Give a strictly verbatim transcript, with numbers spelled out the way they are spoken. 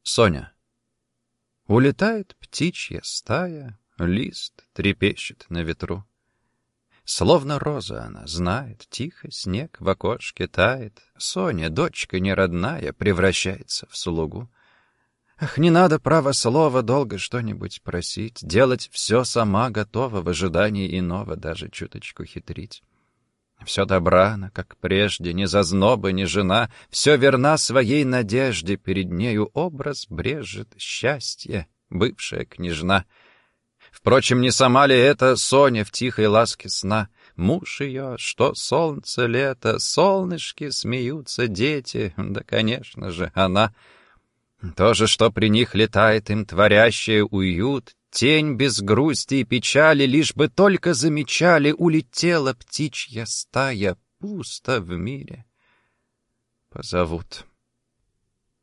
Соня. Улетает птичья стая, лист трепещет на ветру. Словно роза она знает, тихо снег в окошке тает. Соня, дочка неродная, превращается в слугу. Ах, не надо, право слова, долго что-нибудь просить, делать все сама готова, в ожидании иного даже чуточку хитрить. Все добра она, как прежде, ни зазноба, ни жена, все верна своей надежде, перед нею образ брежет счастье, бывшая княжна. Впрочем, не сама ли это Соня в тихой ласке сна? Муж ее, что солнце, лето, солнышки, смеются дети, да, конечно же, она. То же, что при них летает им творящая уют, тень без грусти и печали, лишь бы только замечали, улетела птичья стая, пусто в мире. Позовут.